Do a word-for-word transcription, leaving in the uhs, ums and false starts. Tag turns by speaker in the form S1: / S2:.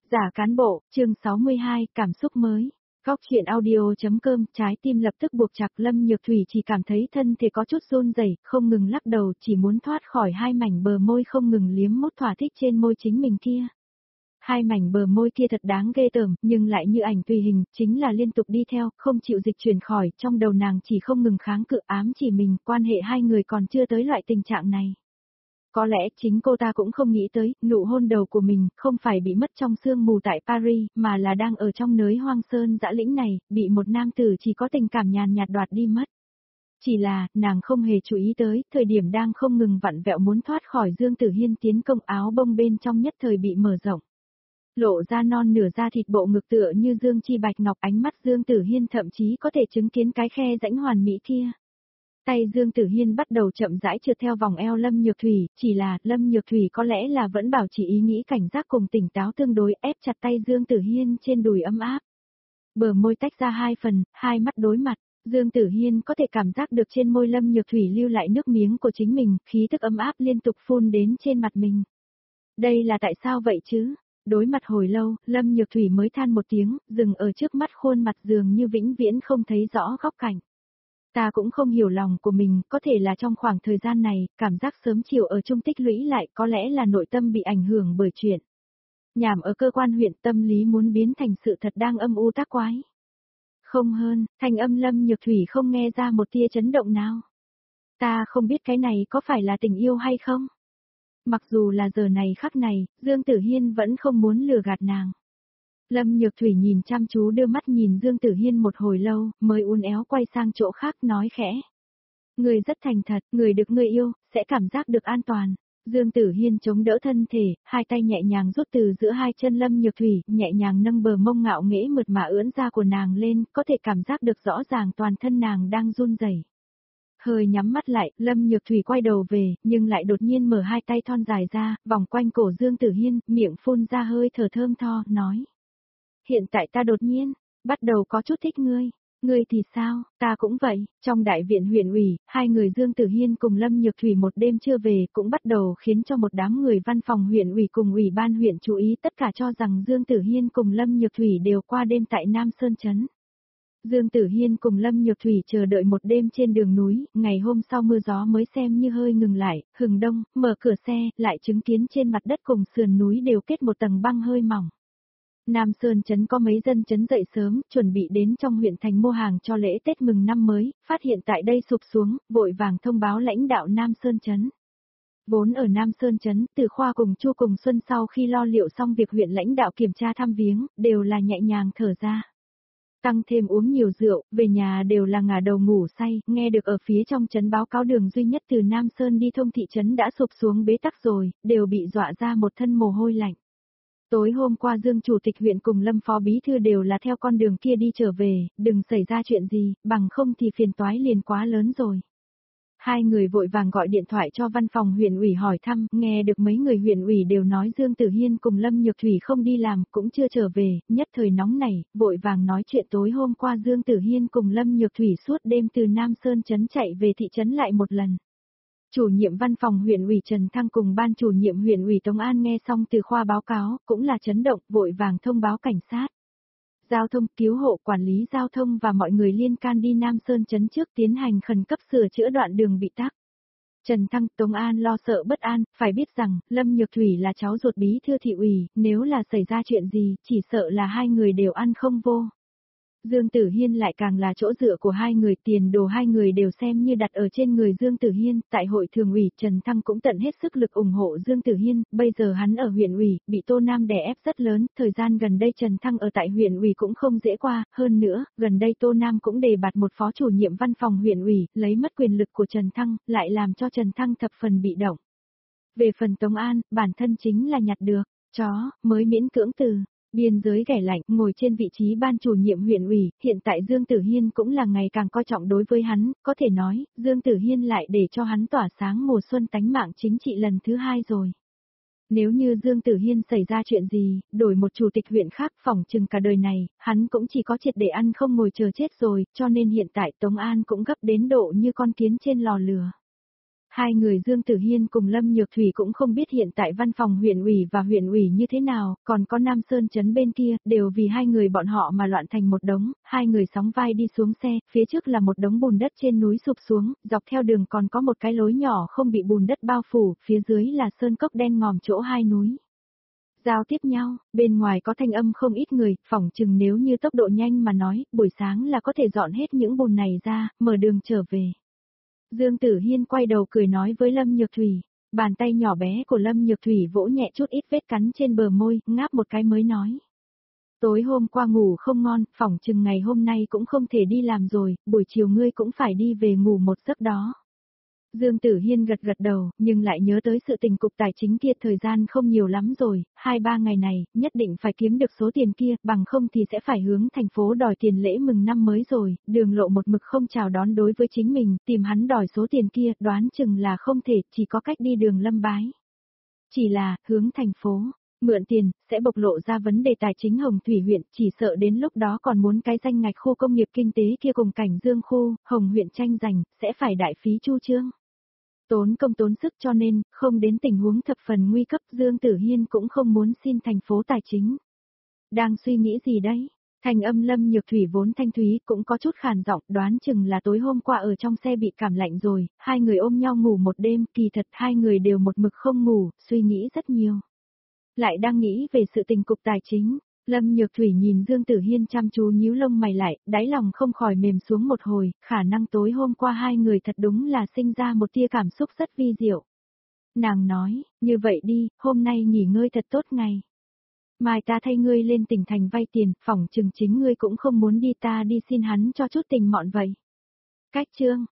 S1: Giả cán bộ, chương sáu mươi hai, cảm xúc mới. Góc chuyện audio.com, trái tim lập tức buộc chặt. Lâm Nhược Thủy chỉ cảm thấy thân thể có chút run rẩy, không ngừng lắc đầu, chỉ muốn thoát khỏi hai mảnh bờ môi không ngừng liếm mút thỏa thích trên môi chính mình kia. Hai mảnh bờ môi kia thật đáng ghê tởm, nhưng lại như ảnh tùy hình, chính là liên tục đi theo, không chịu dịch chuyển khỏi, trong đầu nàng chỉ không ngừng kháng cự ám chỉ mình, quan hệ hai người còn chưa tới loại tình trạng này. Có lẽ chính cô ta cũng không nghĩ tới, nụ hôn đầu của mình không phải bị mất trong sương mù tại Paris, mà là đang ở trong nới hoang sơn dã lĩnh này, bị một nam tử chỉ có tình cảm nhàn nhạt đoạt đi mất. Chỉ là, nàng không hề chú ý tới, thời điểm đang không ngừng vặn vẹo muốn thoát khỏi Dương Tử Hiên tiến công, áo bông bên trong nhất thời bị mở rộng. Lộ ra non nửa da thịt bộ ngực tựa như dương chi bạch ngọc, ánh mắt Dương Tử Hiên thậm chí có thể chứng kiến cái khe rãnh hoàn mỹ kia. Tay Dương Tử Hiên bắt đầu chậm rãi trượt theo vòng eo Lâm Nhược Thủy, chỉ là Lâm Nhược Thủy có lẽ là vẫn bảo trì ý nghĩ cảnh giác cùng tỉnh táo tương đối, ép chặt tay Dương Tử Hiên trên đùi ấm áp. Bờ môi tách ra hai phần, hai mắt đối mặt, Dương Tử Hiên có thể cảm giác được trên môi Lâm Nhược Thủy lưu lại nước miếng của chính mình, khí tức ấm áp liên tục phun đến trên mặt mình. Đây là tại sao vậy chứ? Đối mặt hồi lâu, Lâm Nhược Thủy mới than một tiếng, dừng ở trước mắt khuôn mặt dường như vĩnh viễn không thấy rõ góc cạnh. Ta cũng không hiểu lòng của mình, có thể là trong khoảng thời gian này, cảm giác sớm chiều ở chung tích lũy lại, có lẽ là nội tâm bị ảnh hưởng bởi chuyện. Nhảm ở cơ quan huyện, tâm lý muốn biến thành sự thật đang âm u tác quái. Không hơn, thanh âm Lâm Nhược Thủy không nghe ra một tia chấn động nào. Ta không biết cái này có phải là tình yêu hay không? Mặc dù là giờ này khắc này, Dương Tử Hiên vẫn không muốn lừa gạt nàng. Lâm Nhược Thủy nhìn chăm chú đưa mắt nhìn Dương Tử Hiên một hồi lâu, mới uốn éo quay sang chỗ khác nói khẽ. Người rất thành thật, người được người yêu, sẽ cảm giác được an toàn. Dương Tử Hiên chống đỡ thân thể, hai tay nhẹ nhàng rút từ giữa hai chân Lâm Nhược Thủy, nhẹ nhàng nâng bờ mông ngạo nghễ mượt mà ưỡn ra của nàng lên, có thể cảm giác được rõ ràng toàn thân nàng đang run rẩy. Hơi nhắm mắt lại, Lâm Nhược Thủy quay đầu về, nhưng lại đột nhiên mở hai tay thon dài ra, vòng quanh cổ Dương Tử Hiên, miệng phun ra hơi thở thơm tho, nói. Hiện tại ta đột nhiên, bắt đầu có chút thích ngươi. Ngươi thì sao, ta cũng vậy. Trong đại viện huyện ủy, hai người Dương Tử Hiên cùng Lâm Nhược Thủy một đêm chưa về cũng bắt đầu khiến cho một đám người văn phòng huyện ủy cùng ủy ban huyện chú ý, tất cả cho rằng Dương Tử Hiên cùng Lâm Nhược Thủy đều qua đêm tại Nam Sơn Trấn. Dương Tử Hiên cùng Lâm Nhược Thủy chờ đợi một đêm trên đường núi, ngày hôm sau mưa gió mới xem như hơi ngừng lại, hừng đông, mở cửa xe, lại chứng kiến trên mặt đất cùng sườn núi đều kết một tầng băng hơi mỏng. Nam Sơn Trấn có mấy dân trấn dậy sớm, chuẩn bị đến trong huyện thành mua hàng cho lễ Tết mừng năm mới, phát hiện tại đây sụp xuống, vội vàng thông báo lãnh đạo Nam Sơn Trấn. Vốn ở Nam Sơn Trấn, Từ Khoa cùng Chu cùng Xuân sau khi lo liệu xong việc huyện lãnh đạo kiểm tra thăm viếng, đều là nhẹ nhàng thở ra. Tăng thêm uống nhiều rượu, về nhà đều là ngả đầu ngủ say, nghe được ở phía trong trấn báo cáo đường duy nhất từ Nam Sơn đi thông thị trấn đã sụp xuống bế tắc rồi, đều bị dọa ra một thân mồ hôi lạnh. Tối hôm qua Dương Chủ tịch huyện cùng Lâm Phó Bí Thư đều là theo con đường kia đi trở về, đừng xảy ra chuyện gì, bằng không thì phiền toái liền quá lớn rồi. Hai người vội vàng gọi điện thoại cho văn phòng huyện ủy hỏi thăm, nghe được mấy người huyện ủy đều nói Dương Tử Hiên cùng Lâm Nhược Thủy không đi làm, cũng chưa trở về, nhất thời nóng nảy, vội vàng nói chuyện tối hôm qua Dương Tử Hiên cùng Lâm Nhược Thủy suốt đêm từ Nam Sơn Trấn chạy về thị trấn lại một lần. Chủ nhiệm văn phòng huyện ủy Trần Thăng cùng ban chủ nhiệm huyện ủy Tống An nghe xong Từ Khoa báo cáo, cũng là chấn động, vội vàng thông báo cảnh sát. Giao thông, cứu hộ, quản lý giao thông và mọi người liên can đi Nam Sơn Trấn trước tiến hành khẩn cấp sửa chữa đoạn đường bị tắc. Trần Thăng, Tống An lo sợ bất an, phải biết rằng, Lâm Nhược Thủy là cháu ruột bí thư thị ủy, nếu là xảy ra chuyện gì, chỉ sợ là hai người đều ăn không vô. Dương Tử Hiên lại càng là chỗ dựa của hai người, tiền đồ hai người đều xem như đặt ở trên người Dương Tử Hiên, tại hội thường ủy Trần Thăng cũng tận hết sức lực ủng hộ Dương Tử Hiên, bây giờ hắn ở huyện ủy, bị Tô Nam đè ép rất lớn, thời gian gần đây Trần Thăng ở tại huyện ủy cũng không dễ qua, hơn nữa, gần đây Tô Nam cũng đề bạt một phó chủ nhiệm văn phòng huyện ủy, lấy mất quyền lực của Trần Thăng, lại làm cho Trần Thăng thập phần bị động. Về phần Tống An, bản thân chính là nhặt được, chó, mới miễn cưỡng từ. Biên giới ghẻ lạnh, ngồi trên vị trí ban chủ nhiệm huyện ủy, hiện tại Dương Tử Hiên cũng là ngày càng coi trọng đối với hắn, có thể nói, Dương Tử Hiên lại để cho hắn tỏa sáng mùa xuân tánh mạng chính trị lần thứ hai rồi. Nếu như Dương Tử Hiên xảy ra chuyện gì, đổi một chủ tịch huyện khác phỏng chừng cả đời này, hắn cũng chỉ có triệt để ăn không ngồi chờ chết rồi, cho nên hiện tại Tống An cũng gấp đến độ như con kiến trên lò lửa. Hai người Dương Tử Hiên cùng Lâm Nhược Thủy cũng không biết hiện tại văn phòng huyện ủy và huyện ủy như thế nào, còn có Nam Sơn Trấn bên kia, đều vì hai người bọn họ mà loạn thành một đống, hai người sóng vai đi xuống xe, phía trước là một đống bùn đất trên núi sụp xuống, dọc theo đường còn có một cái lối nhỏ không bị bùn đất bao phủ, phía dưới là sơn cốc đen ngòm chỗ hai núi. Giao tiếp nhau, bên ngoài có thanh âm không ít người, phỏng chừng nếu như tốc độ nhanh mà nói, buổi sáng là có thể dọn hết những bùn này ra, mở đường trở về. Dương Tử Hiên quay đầu cười nói với Lâm Nhược Thủy, bàn tay nhỏ bé của Lâm Nhược Thủy vỗ nhẹ chút ít vết cắn trên bờ môi, ngáp một cái mới nói. Tối hôm qua ngủ không ngon, phỏng chừng ngày hôm nay cũng không thể đi làm rồi, buổi chiều ngươi cũng phải đi về ngủ một giấc đó. Dương Tử Hiên gật gật đầu, nhưng lại nhớ tới sự tình cục tài chính kia thời gian không nhiều lắm rồi, hai ba ngày này, nhất định phải kiếm được số tiền kia, bằng không thì sẽ phải hướng thành phố đòi tiền lễ mừng năm mới rồi, đường lộ một mực không chào đón đối với chính mình, tìm hắn đòi số tiền kia, đoán chừng là không thể, chỉ có cách đi đường Lâm Bái. Chỉ là, hướng thành phố, mượn tiền, sẽ bộc lộ ra vấn đề tài chính Hồng Thủy huyện, chỉ sợ đến lúc đó còn muốn cái danh ngạch khu công nghiệp kinh tế kia cùng cảnh Dương khu, Hồng huyện tranh giành, sẽ phải đại phí chu trương. Tốn công tốn sức cho nên, không đến tình huống thập phần nguy cấp Dương Tử Hiên cũng không muốn xin thành phố tài chính. Đang suy nghĩ gì đấy? Thành âm Lâm Nhược Thủy vốn thanh thúy cũng có chút khàn giọng, đoán chừng là tối hôm qua ở trong xe bị cảm lạnh rồi, hai người ôm nhau ngủ một đêm, kỳ thật hai người đều một mực không ngủ, suy nghĩ rất nhiều. Lại đang nghĩ về sự tình cục tài chính. Lâm Nhược Thủy nhìn Dương Tử Hiên chăm chú nhíu lông mày lại, đáy lòng không khỏi mềm xuống một hồi, khả năng tối hôm qua hai người thật đúng là sinh ra một tia cảm xúc rất vi diệu. Nàng nói, như vậy đi, hôm nay nghỉ ngơi thật tốt ngày. Mai ta thay ngươi lên tỉnh thành vay tiền, phỏng chừng chính ngươi cũng không muốn đi ta đi xin hắn cho chút tình mọn vậy. Cách chương,